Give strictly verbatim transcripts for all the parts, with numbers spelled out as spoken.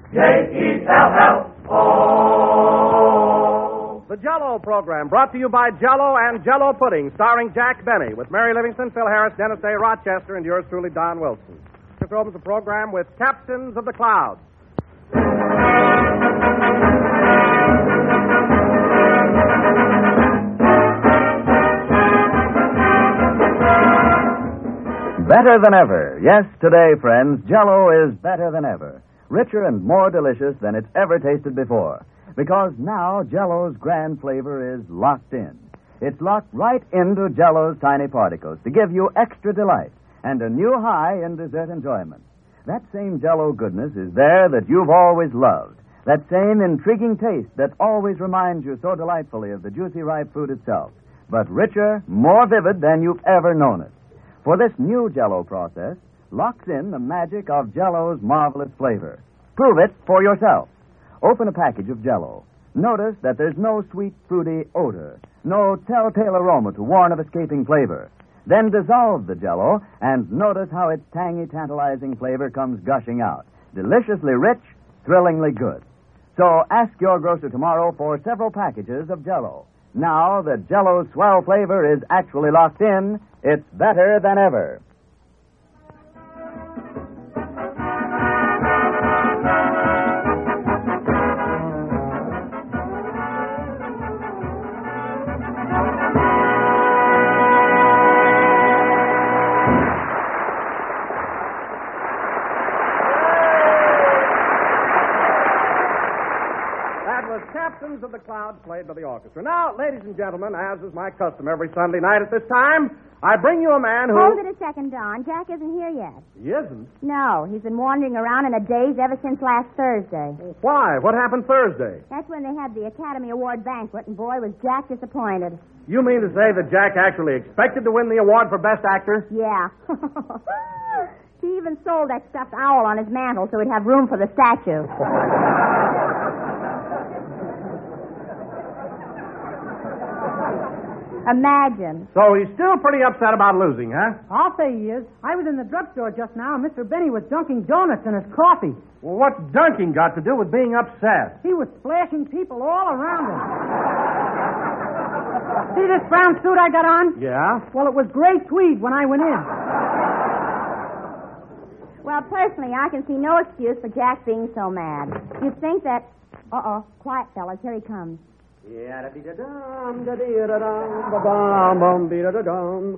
J E L L O. The Jell-O program, brought to you by Jell-O and Jell-O Pudding, starring Jack Benny, with Mary Livingston, Phil Harris, Dennis A. Rochester, and yours truly, Don Wilson. This opens the program with Captains of the Clouds. Better than ever. Yes, today, friends, Jell-O is better than ever. Richer and more delicious than it's ever tasted before. Because now Jell-O's grand flavor is locked in. It's locked right into Jell-O's tiny particles to give you extra delight and a new high in dessert enjoyment. That same Jell-O goodness is there that you've always loved. That same intriguing taste that always reminds you so delightfully of the juicy ripe fruit itself. But richer, more vivid than you've ever known it. For this new Jell-O process locks in the magic of Jell-O's marvelous flavor. Prove it for yourself. Open a package of Jell-O. Notice that there's no sweet, fruity odor, no telltale aroma to warn of escaping flavor. Then dissolve the Jell-O and notice how its tangy, tantalizing flavor comes gushing out. Deliciously rich, thrillingly good. So ask your grocer tomorrow for several packages of Jell-O. Now that Jell-O's swell flavor is actually locked in, it's better than ever. Captains of the Clouds, played by the orchestra. Now, ladies and gentlemen, as is my custom every Sunday night at this time, I bring you a man who... Hold it a second, Don. Jack isn't here yet. He isn't? No, he's been wandering around in a daze ever since last Thursday. Why? What happened Thursday? That's when they had the Academy Award banquet, and boy, was Jack disappointed. You mean to say that Jack actually expected to win the award for Best Actor? Yeah. He even sold that stuffed owl on his mantle so he'd have room for the statue. Imagine. So he's still pretty upset about losing, huh? I'll say he is. I was in the drugstore just now, and Mister Benny was dunking donuts in his coffee. Well, what's dunking got to do with being upset? He was splashing people all around him. See this brown suit I got on? Yeah? Well, it was gray tweed when I went in. Well, personally, I can see no excuse for Jack being so mad. You'd think that... Uh-oh. Quiet, fellas. Here he comes. Yeah-da-dee-da-dum, da-dee-da-dum, ba-bum, bee-da-da-dum.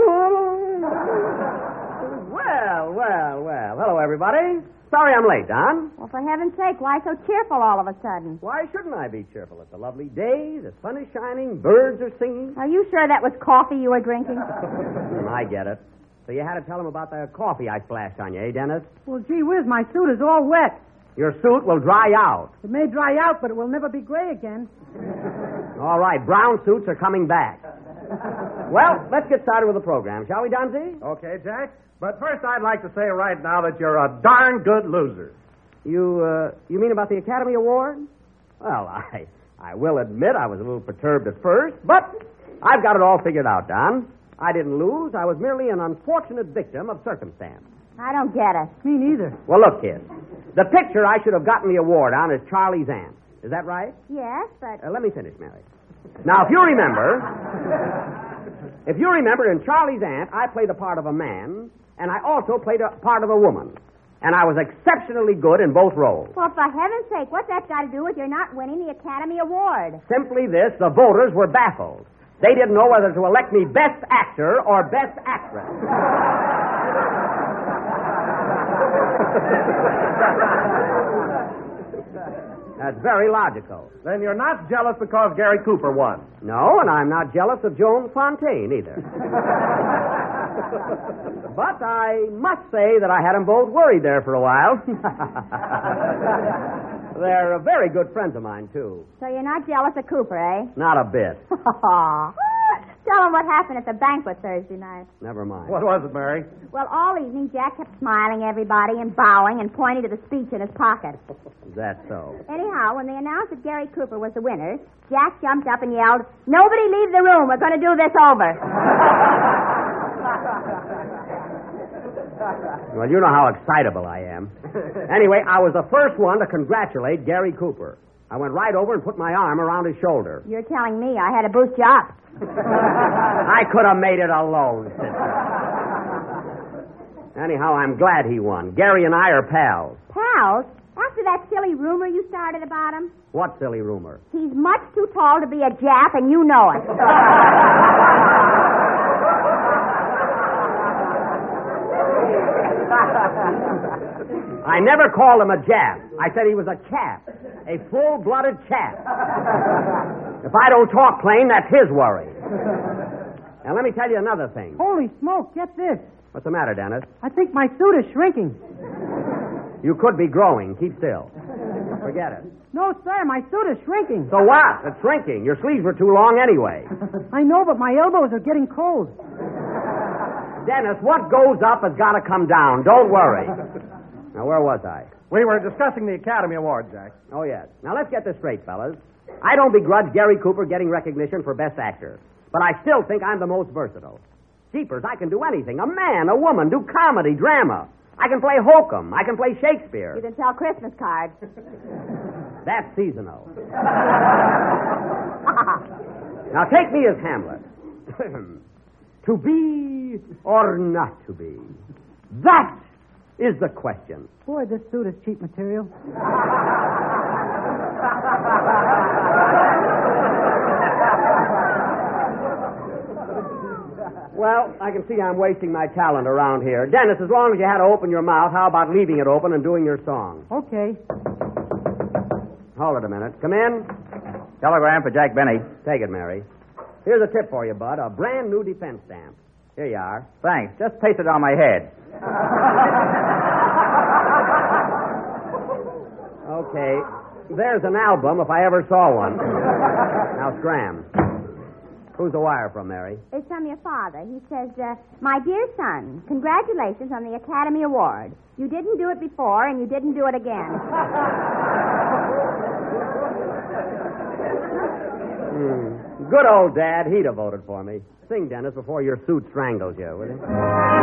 Well, well, well. Hello, everybody. Sorry I'm late, Don. Well, for heaven's sake, why so cheerful all of a sudden? Why shouldn't I be cheerful? It's a lovely day, the sun is shining, birds are singing. Are you sure that was coffee you were drinking? I get it. So you had to tell him about the coffee I splashed on you, eh, Dennis? Well, gee whiz, my suit is all wet. Your suit will dry out. It may dry out, but it will never be gray again. All right, brown suits are coming back. Well, let's get started with the program, shall we, Donzie? Okay, Jack. But first, I'd like to say right now that you're a darn good loser. You, uh, you mean about the Academy Award? Well, I, I will admit I was a little perturbed at first, but I've got it all figured out, Don. I didn't lose. I was merely an unfortunate victim of circumstance. I don't get it. Me neither. Well, look, kid. The picture I should have gotten the award on is Charlie's aunt. Is that right? Yes, but... Uh, let me finish, Mary. Now, if you remember... if you remember, in Charlie's aunt, I played the part of a man, and I also played a part of a woman. And I was exceptionally good in both roles. Well, for heaven's sake, what's that got to do with your not winning the Academy Award? Simply this, the voters were baffled. They didn't know whether to elect me Best Actor or Best Actress. That's very logical. Then you're not jealous because Gary Cooper won. No, and I'm not jealous of Joan Fontaine either. But I must say that I had them both worried there for a while. They're very good friends of mine, too. So you're not jealous of Cooper, eh? Not a bit. Tell him what happened at the banquet Thursday night. Never mind. What was it, Mary? Well, all evening, Jack kept smiling at everybody and bowing and pointing to the speech in his pocket. Is that so? Anyhow, when they announced that Gary Cooper was the winner, Jack jumped up and yelled, "Nobody leave the room. We're going to do this over." Well, you know how excitable I am. Anyway, I was the first one to congratulate Gary Cooper. I went right over and put my arm around his shoulder. You're telling me I had to boost you up. I could have made it alone, sister. Anyhow, I'm glad he won. Gary and I are pals. Pals? After that silly rumor you started about him? What silly rumor? He's much too tall to be a Jap, and you know it. I never called him a Jap. I said he was a chap. A full-blooded chap. If I don't talk plain, that's his worry. Now, let me tell you another thing. Holy smoke, get this. What's the matter, Dennis? I think my suit is shrinking. You could be growing. Keep still. Forget it. No, sir, my suit is shrinking. So what? It's shrinking. Your sleeves were too long anyway. I know, but my elbows are getting cold. Dennis, what goes up has got to come down. Don't worry. Now, where was I? We were discussing the Academy Award, Jack. Oh, yes. Now, let's get this straight, fellas. I don't begrudge Gary Cooper getting recognition for Best Actor, but I still think I'm the most versatile. Jeepers, I can do anything. A man, a woman, do comedy, drama. I can play hokum. I can play Shakespeare. You can sell Christmas cards. That's seasonal. Now, take me as Hamlet. To be or not to be? That is the question. Boy, this suit is cheap material. Well, I can see I'm wasting my talent around here. Dennis, as long as you had to open your mouth, how about leaving it open and doing your song? Okay. Hold it a minute. Come in. Telegram for Jack Benny. Take it, Mary. Here's a tip for you, Bud. A brand new defense stamp. Here you are. Thanks. Just paste it on my head. Okay. There's an album if I ever saw one. Now, scram. Who's the wire from, Mary? It's from your father. He says, uh, My dear son, congratulations on the Academy Award. You didn't do it before, and you didn't do it again. Hmm. Good old Dad. He'd have voted for me. Sing, Dennis, before your suit strangles you, will you?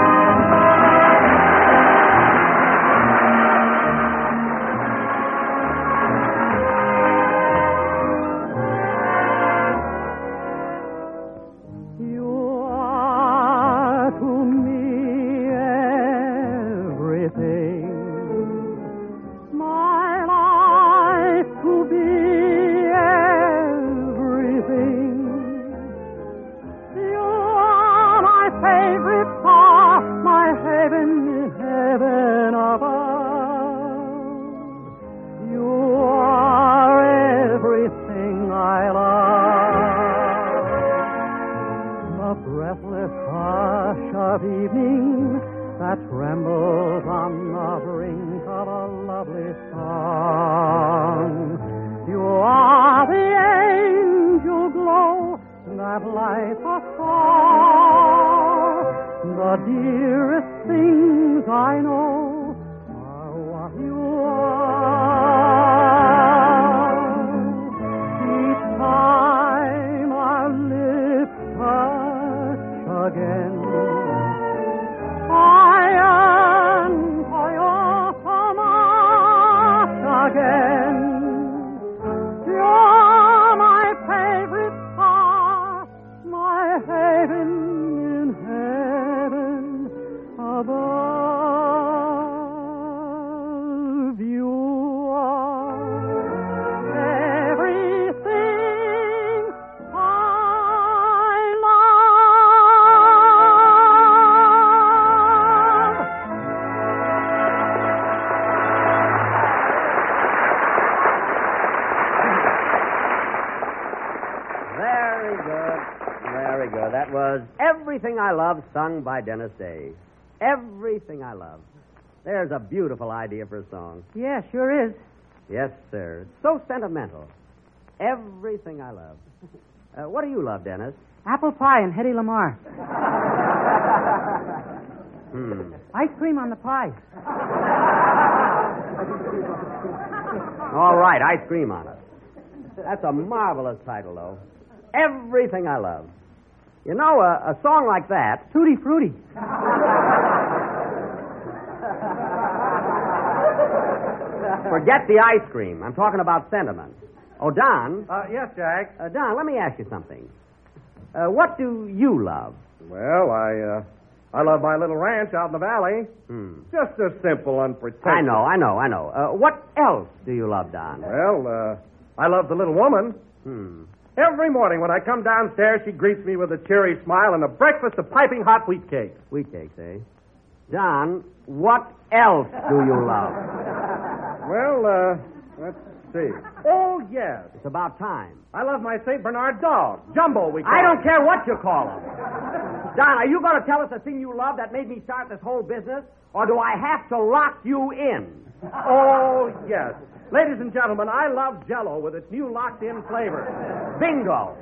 Everything I Love, sung by Dennis Day. Everything I Love. There's a beautiful idea for a song. Yeah, sure is. Yes, sir. It's so sentimental. Everything I Love. Uh, what do you love, Dennis? Apple pie and Hedy Lamarr. Hmm. Ice cream on the pie. All right, ice cream on it. That's a marvelous title, though. Everything I Love. You know, a, a song like that... Tutti Frutti. Forget the ice cream. I'm talking about sentiment. Oh, Don. Uh, yes, Jack. Uh, Don, let me ask you something. Uh, what do you love? Well, I, uh, I love my little ranch out in the valley. Hmm. Just a simple, unprotected. I know, I know, I know. Uh, what else do you love, Don? Well, uh, I love the little woman. Hmm. Every morning when I come downstairs, she greets me with a cheery smile and a breakfast of piping hot wheat cakes. Wheat cakes, eh? Don, what else do you love? Well, uh, let's see. Oh, yes. It's about time. I love my Saint Bernard dog. Jumbo, we call I him. don't care what you call him. Don, are you going to tell us the thing you love that made me start this whole business? Or do I have to lock you in? Oh, yes. Ladies and gentlemen, I love Jell-O with its new locked-in flavor. Bingo.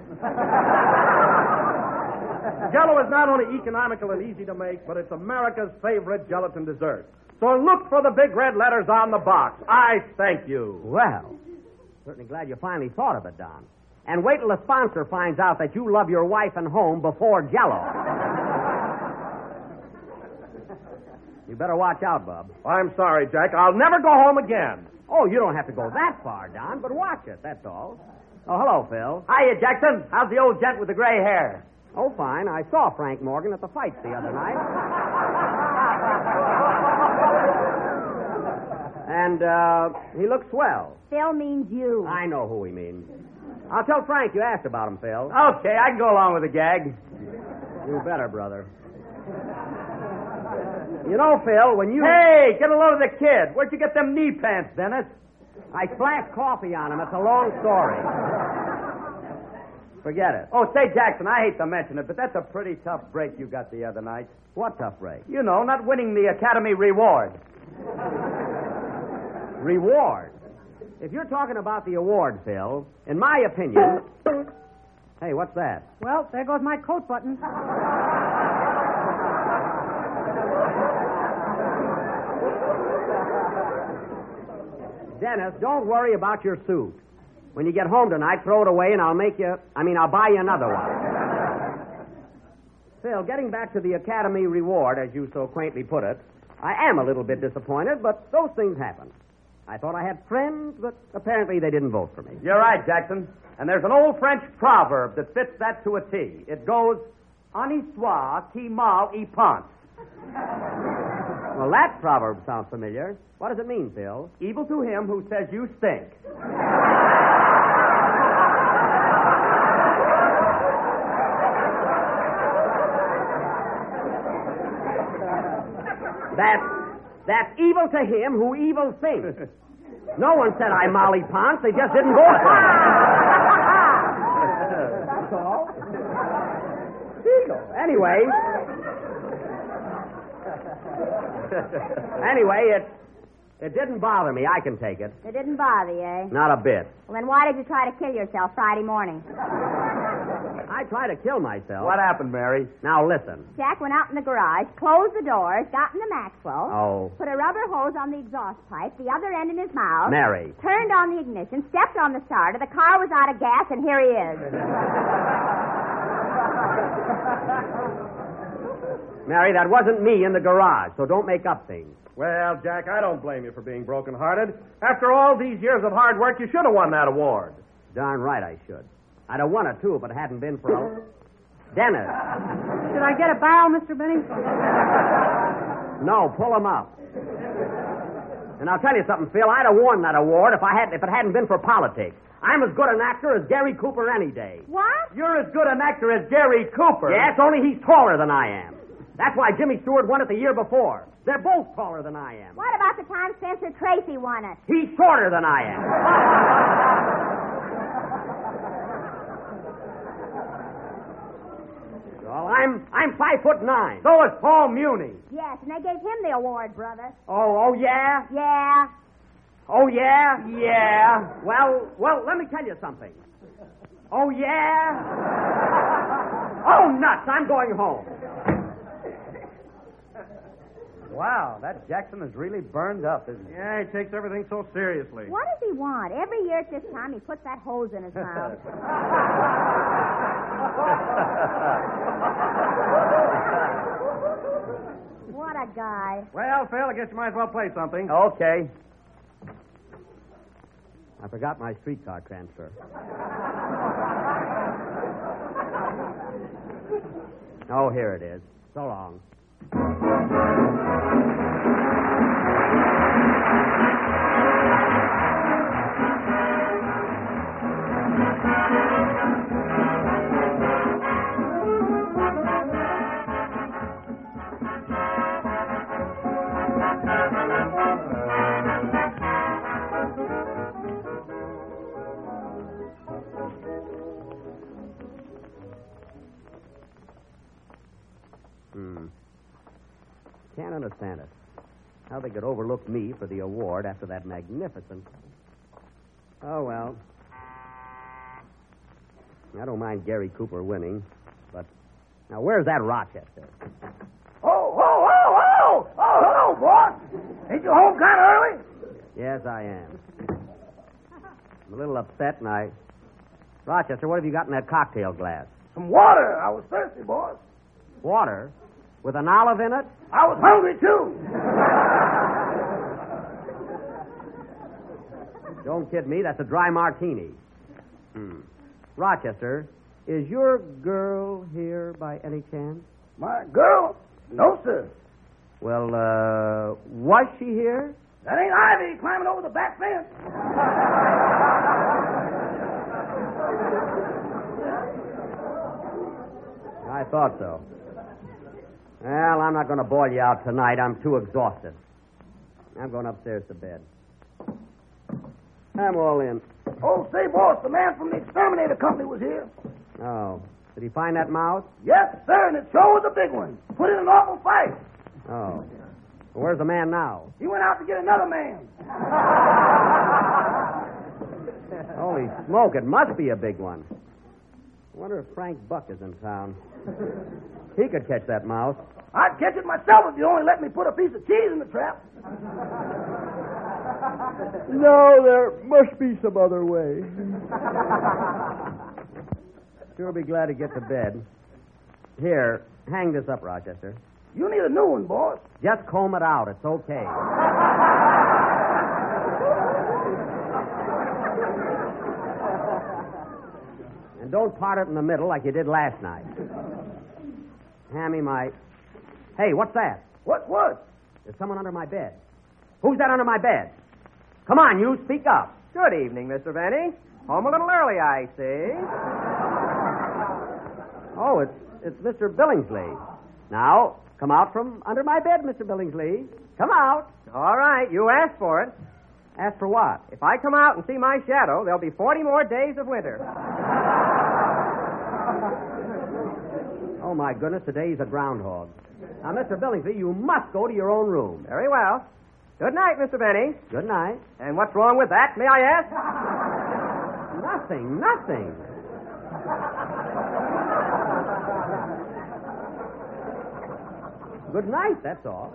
Jell-O is not only economical and easy to make, but it's America's favorite gelatin dessert. So look for the big red letters on the box. I thank you. Well, certainly glad you finally thought of it, Don. And wait till the sponsor finds out that you love your wife and home before Jell-O. You better watch out, Bub. I'm sorry, Jack. I'll never go home again. Oh, you don't have to go that far, Don, but watch it, that's all. Oh, hello, Phil. Hiya, Jackson. How's the old gent with the gray hair? Oh, fine. I saw Frank Morgan at the fights the other night. And, uh, he looks swell. Phil means you. I know who he means. I'll tell Frank you asked about him, Phil. Okay, I can go along with the gag. You better, brother. You know, Phil, when you... Hey, get a load of the kid. Where'd you get them knee pants, Dennis? I splashed coffee on him. It's a long story. Forget it. Oh, say, Jackson, I hate to mention it, but that's a pretty tough break you got the other night. What tough break? You know, not winning the Academy Reward. Reward? If you're talking about the award, Phil, in my opinion... Hey, what's that? Well, there goes my coat button. Dennis, don't worry about your suit. When you get home tonight, throw it away and I'll make you... I mean, I'll buy you another one. Phil, getting back to the Academy Reward, as you so quaintly put it, I am a little bit disappointed, but those things happen. I thought I had friends, but apparently they didn't vote for me. You're right, Jackson. And there's an old French proverb that fits that to a T. It goes, "En histoire qui mal y pense." Well, that proverb sounds familiar. What does it mean, Phil? Evil to him who says you stink. That's, that's evil to him who evil thinks. No one said I Molly Ponce. They just didn't vote for me. That's all. Anyway. Anyway, it it didn't bother me. I can take it. It didn't bother you, eh? Not a bit. Well, then why did you try to kill yourself Friday morning? I tried to kill myself. What happened, Mary? Now listen. Jack went out in the garage, closed the doors, got in the Maxwell, Oh. put a rubber hose on the exhaust pipe, the other end in his mouth, Mary. turned on the ignition, stepped on the starter, the car was out of gas, and here he is. Mary, that wasn't me in the garage, so don't make up things. Well, Jack, I don't blame you for being broken-hearted. After all these years of hard work, you should have won that award. Darn right I should. I'd have won it, too, if it hadn't been for a... Dennis. Should I get a barrel, Mister Benny? No, pull him up. And I'll tell you something, Phil. I'd have won that award if I had if it hadn't been for politics. I'm as good an actor as Gary Cooper any day. What? You're as good an actor as Gary Cooper. Yes, only he's taller than I am. That's why Jimmy Stewart won it the year before. They're both taller than I am. What about the time Spencer Tracy won it? He's shorter than I am. Well, I'm I'm five foot nine. So is Paul Muni. Yes, and they gave him the award, brother. Oh, oh yeah? Yeah. Oh yeah? Yeah. Well, well, let me tell you something. Oh yeah? Oh nuts, I'm going home. Wow, that Jackson is really burned up, isn't he? Yeah, he takes everything so seriously. What does he want? Every year at this time, he puts that hose in his mouth. What a guy. Well, Phil, I guess you might as well play something. Okay. I forgot my streetcar transfer. Oh, here it is. So long. Hmm. Can't understand it. How they could overlook me for the award after that magnificent... Oh, well. I don't mind Gary Cooper winning, but... Now, where's that Rochester? Oh, oh, oh, oh! Oh, hello, boss. Ain't you home kind of early? Yes, I am. I'm a little upset, and I... Rochester, what have you got in that cocktail glass? Some water. I was thirsty, boss. Water? With an olive in it? I was hungry, too. Don't kid me. That's a dry martini. Hmm. Rochester, is your girl here by any chance? My girl? No, sir. Well, uh, was she here? That ain't Ivy climbing over the back fence. I thought so. Well, I'm not going to boil you out tonight. I'm too exhausted. I'm going upstairs to bed. I'm all in. Oh, say, boss, the man from the exterminator company was here. Oh. Did he find that mouse? Yes, sir, and it sure was a big one. Put in an awful fight. Oh. Well, where's the man now? He went out to get another man. Holy smoke, it must be a big one. I wonder if Frank Buck is in town. He could catch that mouse. I'd catch it myself if you only let me put a piece of cheese in the trap. No, there must be some other way. Sure be glad to get to bed. Here, hang this up, Rochester. You need a new one, boss. Just comb it out. It's okay. And don't part it in the middle like you did last night. Hammy, my... Hey, what's that? What, what? There's someone under my bed. Who's that under my bed? Come on, you, speak up. Good evening, Mister Benny. Home a little early, I see. Oh, it's it's Mister Billingsley. Now, come out from under my bed, Mister Billingsley. Come out. All right, you asked for it. Ask for what? If I come out and see my shadow, there'll be forty more days of winter. Oh, my goodness, today's a groundhog. Now, Mister Billingsley, you must go to your own room. Very well. Good night, Mister Benny. Good night. And what's wrong with that, may I ask? Nothing, nothing. Good night, that's all.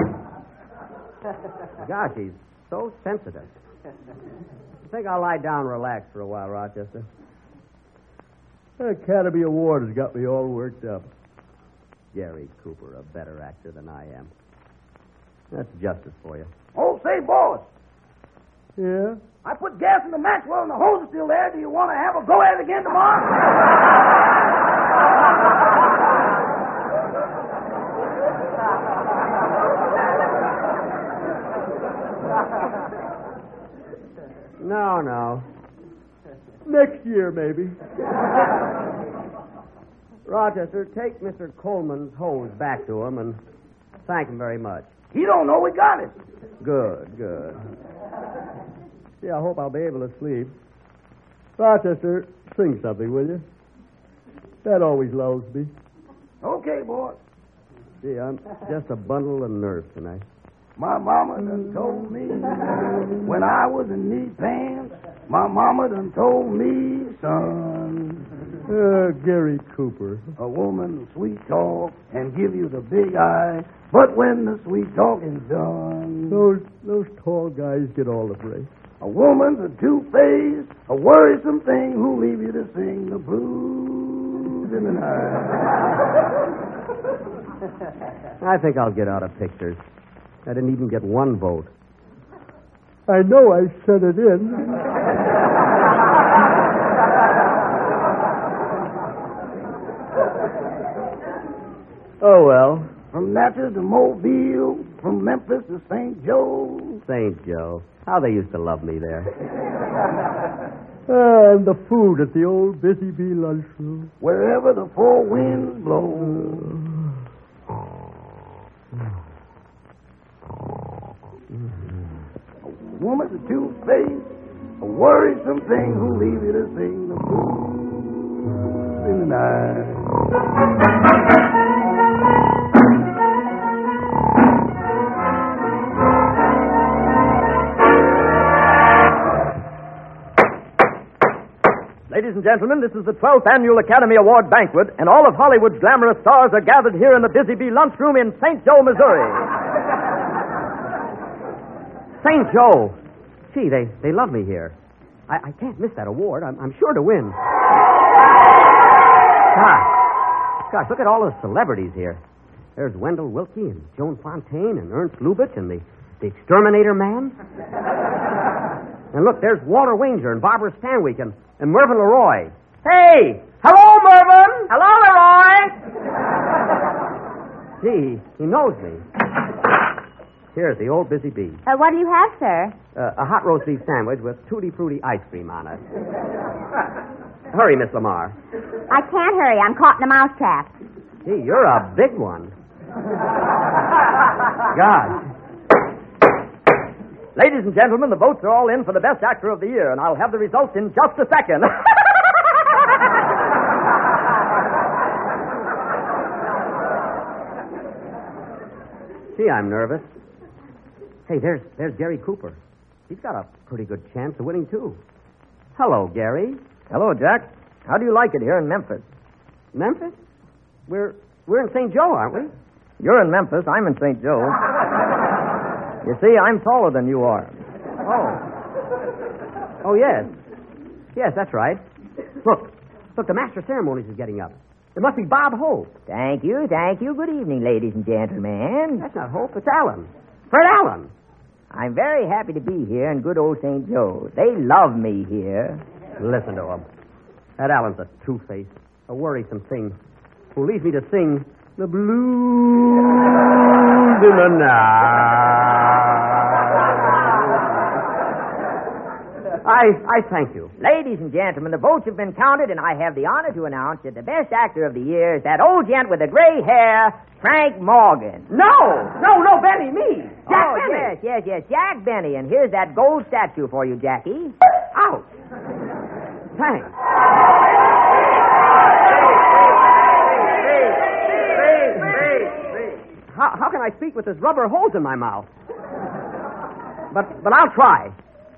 Gosh, he's so sensitive. I think I'll lie down and relax for a while, Rochester. The Academy Award has got me all worked up. Gary Cooper, a better actor than I am. That's justice for you. Oh, say, boss. Yeah? I put gas in the Maxwell and the hose is still there. Do you want to have a go at it again tomorrow? No, no. Next year, maybe. Rochester, take Mister Coleman's hose back to him and thank him very much. He don't know we got it. Good, good. See, I hope I'll be able to sleep. Rochester, sing something, will you? That always lulls me. Okay, boy. Gee, I'm just a bundle of nerves tonight. My mama done told me when I was in knee pants, my mama done told me, son, Uh, Gary Cooper. a woman sweet talk and give you the big eye, but when the sweet talking's done, Those those tall guys get all the praise. a woman's a two-faced, a worrisome thing who leave you to sing the blues in the night. I think I'll get out of pictures. I didn't even get one vote. I know I sent it in. Oh, well. From Natchez to Mobile, from Memphis to Saint Joe. Saint Joe. How they used to love me there. Ah, and the food at the old Busy Bee lunchroom. Wherever the four winds blow. A woman's a two-faced, a worrisome thing who leaves you to sing the blues in the night. Ladies and gentlemen, this is the twelfth Annual Academy Award Banquet, and all of Hollywood's glamorous stars are gathered here in the Busy Bee Lunchroom in Saint Joe, Missouri. Saint Joe. Gee, they, they love me here. I, I can't miss that award. I'm, I'm sure to win. Gosh. Gosh, look at all those celebrities here. There's Wendell Willkie and Joan Fontaine and Ernst Lubitsch and the, the Exterminator Man. And look, there's Walter Wanger and Barbara Stanwyck and, and Mervyn LeRoy. Hey! Hello, Mervyn! Hello, Leroy! Gee, he knows me. Here's the old Busy Bee. Uh, what do you have, sir? Uh, a hot roast beef sandwich with Tutti Frutti ice cream on it. Hurry, Miss Lamar. I can't hurry. I'm caught in a mousetrap. Gee, you're a big one. God. Ladies and gentlemen, the votes are all in for the Best Actor of the Year, and I'll have the results in just a second. Gee, I'm nervous. Hey, there's there's Gary Cooper. He's got a pretty good chance of winning, too. Hello, Gary. Hello, Jack. How do you like it here in Memphis? Memphis? We're we're in Saint Joe, aren't we? You're in Memphis. I'm in Saint Joe. You see, I'm taller than you are. Oh. Oh, yes. Yes, that's right. Look. Look, the master of ceremonies is getting up. It must be Bob Hope. Thank you, thank you. Good evening, ladies and gentlemen. That's not Hope, it's Allen. Fred Allen. I'm very happy to be here in good old Saint Joe. They love me here. Listen to him. That Allen's a two-faced, a worrisome thing who leaves me to sing the blues in the night. I, I thank you. Ladies and gentlemen, the votes have been counted, and I have the honor to announce that the best actor of the year is that old gent with the gray hair, Frank Morgan. No! No, no, Benny, me. Jack oh, Benny. yes, yes, yes, Jack Benny. And here's that gold statue for you, Jackie. Ouch. Thanks. How, how can I speak with this rubber hose in my mouth? But, but I'll try.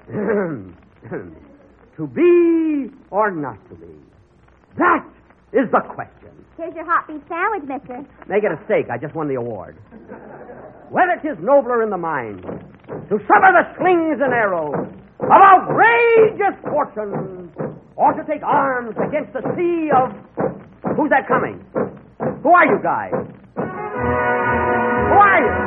To be or not to be? That is the question. Here's your hot beef sandwich, mister. Make it a steak. I just won the award. Whether 'tis nobler in the mind to sever the slings and arrows of outrageous fortune, or to take arms against the sea of... Who's that coming? Who are you guys? Who are you?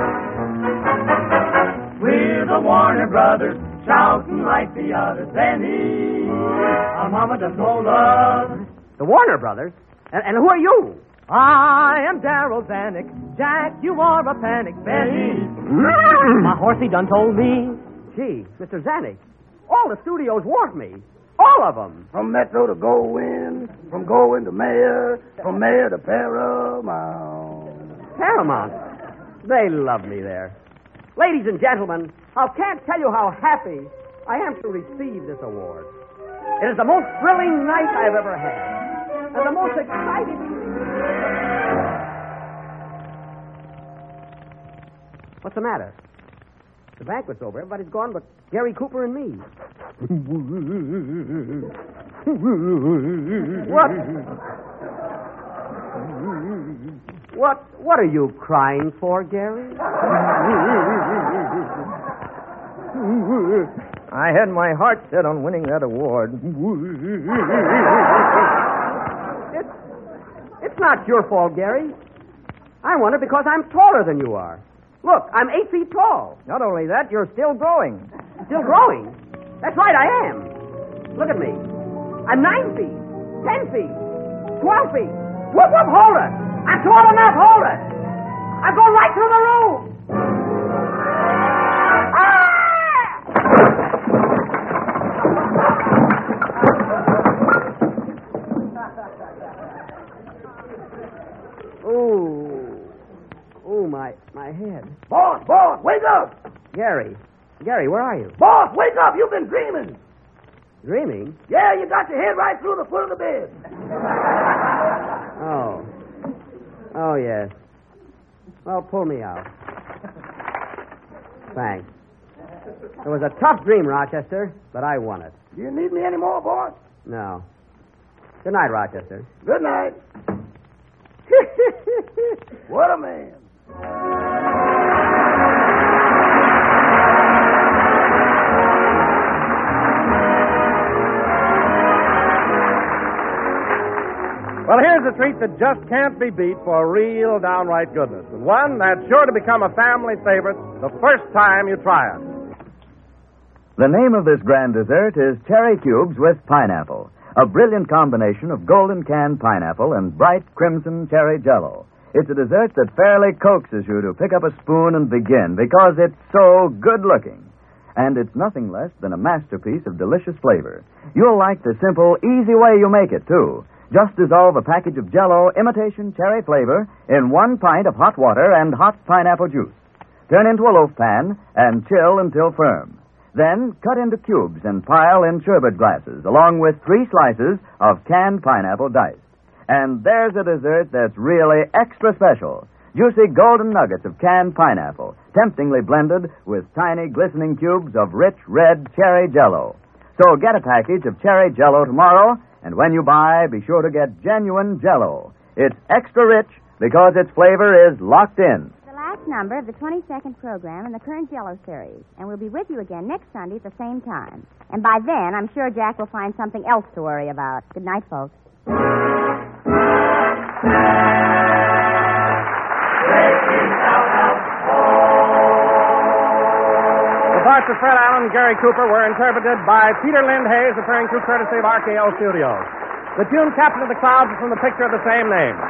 We're the Warner Brothers, shouting like the others. Benny, our mama does no love. The Warner Brothers? And, and who are you? I am Daryl Zanuck. Jack, you are a panic. Benny, my horsey done told me. Gee, Mister Zanuck, all the studios want me. All of them. From Metro to Goldwyn, from Goldwyn to Mayor, from Mayor to Paramount. Paramount? They love me there. Ladies and gentlemen, I can't tell you how happy I am to receive this award. It is the most thrilling night I've ever had, and the most exciting... What's the matter? The banquet's over. Everybody's gone but Gary Cooper and me. What? What what are you crying for, Gary? I had my heart set on winning that award. It's, it's not your fault, Gary. I won it because I'm taller than you are. Look, I'm eight feet tall. Not only that, you're still growing. Still growing? That's right, I am. Look at me. I'm nine feet, ten feet, twelve feet. Whoop, whoop, hold it. I'm tall enough, hold it. I'm going right through the roof. Ooh. Ooh, my, my head. Boss, boss, wake up! Gary. Gary, where are you? Boss, wake up! You've been dreaming. Dreaming? Yeah, you got your head right through the foot of the bed. Oh. Oh, yes. Well, pull me out. Thanks. It was a tough dream, Rochester, but I won it. Do you need me anymore, boss? No. Good night, Rochester. Good night. What a man. Well, here's a treat that just can't be beat for real downright goodness, and one that's sure to become a family favorite the first time you try it. The name of this grand dessert is Cherry Cubes with Pineapple, a brilliant combination of golden canned pineapple and bright crimson cherry jello. It's a dessert that fairly coaxes you to pick up a spoon and begin because it's so good-looking. And it's nothing less than a masterpiece of delicious flavor. You'll like the simple, easy way you make it, too. Just dissolve a package of Jell-O imitation cherry flavor in one pint of hot water and hot pineapple juice. Turn into a loaf pan and chill until firm. Then cut into cubes and pile in sherbet glasses, along with three slices of canned pineapple diced. And there's a dessert that's really extra special. Juicy golden nuggets of canned pineapple, temptingly blended with tiny glistening cubes of rich red cherry Jell-O. So get a package of cherry Jell-O tomorrow, and when you buy, be sure to get genuine Jell-O. It's extra rich because its flavor is locked in. The last number of the twenty-second program in the current Jell-O series, and we'll be with you again next Sunday at the same time. And by then, I'm sure Jack will find something else to worry about. Good night, folks. The parts of Fred Allen and Gary Cooper were interpreted by Peter Lind Hayes, appearing through courtesy of R K O Studios. The tune Captain of the Clouds is from the picture of the same name.